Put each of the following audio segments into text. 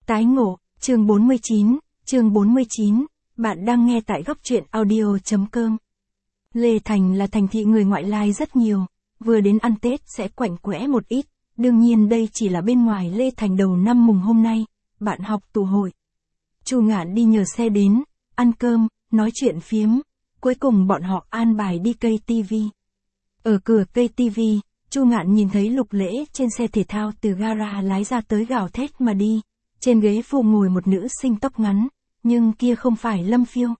Tái ngộ, chương 49, bạn đang nghe tại góc truyện audio.com. Lê Thành là thành thị người ngoại lai rất nhiều, vừa đến ăn Tết sẽ quạnh quẽ một ít, đương nhiên đây chỉ là bên ngoài Lê Thành đầu năm mùng hôm nay, bạn học tụ hội. Chu Ngạn đi nhờ xe đến, ăn cơm, nói chuyện phiếm, cuối cùng bọn họ an bài đi cây TV. Ở cửa cây TV, Chu Ngạn nhìn thấy Lục Lễ trên xe thể thao từ gara lái ra tới gào thét mà đi, trên ghế phụ ngồi một nữ sinh tóc ngắn, nhưng kia không phải Lâm Phiêu.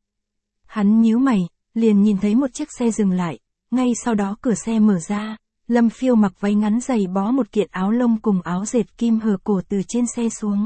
Hắn nhíu mày, liền nhìn thấy một chiếc xe dừng lại, ngay sau đó cửa xe mở ra, Lâm Phiêu mặc váy ngắn dày bó một kiện áo lông cùng áo dệt kim hở cổ từ trên xe xuống.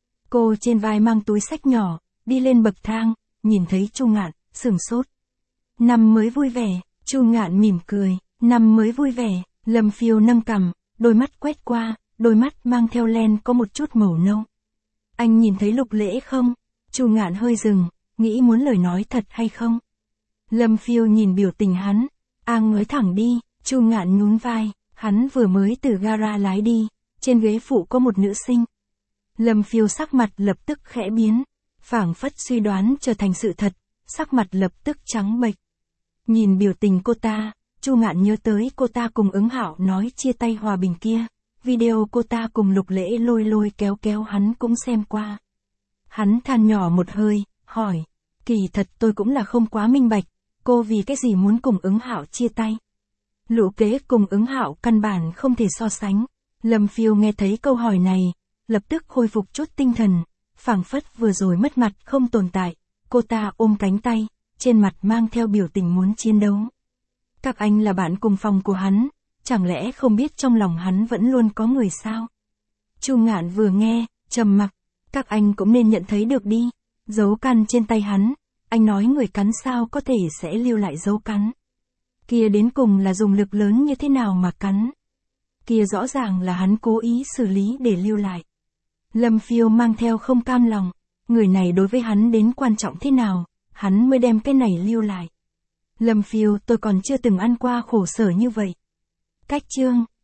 Cô trên vai mang túi xách nhỏ, đi lên bậc thang, nhìn thấy Chu Ngạn, sửng sốt. Năm mới vui vẻ, Chu Ngạn mỉm cười, năm mới vui vẻ, Lâm Phiêu nâng cằm, đôi mắt quét qua, đôi mắt mang theo len có một chút màu nâu. Anh nhìn thấy Lục Lễ không? Chu Ngạn hơi dừng, nghĩ muốn lời nói thật hay không? Lâm Phiêu nhìn biểu tình hắn, nói thẳng đi, Chu Ngạn nhún vai, hắn vừa mới từ gara lái đi, trên ghế phụ có một nữ sinh. Lâm Phiêu sắc mặt lập tức khẽ biến, phảng phất suy đoán trở thành sự thật, sắc mặt lập tức trắng bệch. Nhìn biểu tình cô ta, Chu Ngạn nhớ tới cô ta cùng Ứng Hạo nói chia tay hòa bình kia, video cô ta cùng Lục Lễ lôi lôi kéo kéo hắn cũng xem qua. Hắn than nhỏ một hơi, hỏi, kỳ thật tôi cũng là không quá minh bạch, cô vì cái gì muốn cùng Ứng Hạo chia tay? Lũ Kế cùng Ứng Hạo căn bản không thể so sánh. Lâm Phiêu nghe thấy câu hỏi này, lập tức khôi phục chút tinh thần, phảng phất vừa rồi mất mặt không tồn tại, cô ta ôm cánh tay, trên mặt mang theo biểu tình muốn chiến đấu. Các anh là bạn cùng phòng của hắn, chẳng lẽ không biết trong lòng hắn vẫn luôn có người sao? Chu Ngạn vừa nghe, trầm mặc, các anh cũng nên nhận thấy được đi, dấu căn trên tay hắn, anh nói người cắn sao có thể sẽ lưu lại dấu cắn. Kia đến cùng là dùng lực lớn như thế nào mà cắn? Kia rõ ràng là hắn cố ý xử lý để lưu lại. Lâm Phiêu mang theo không cam lòng, người này đối với hắn đến quan trọng thế nào, hắn mới đem cái này lưu lại. Lâm Phiêu, tôi còn chưa từng ăn qua khổ sở như vậy. Cách chương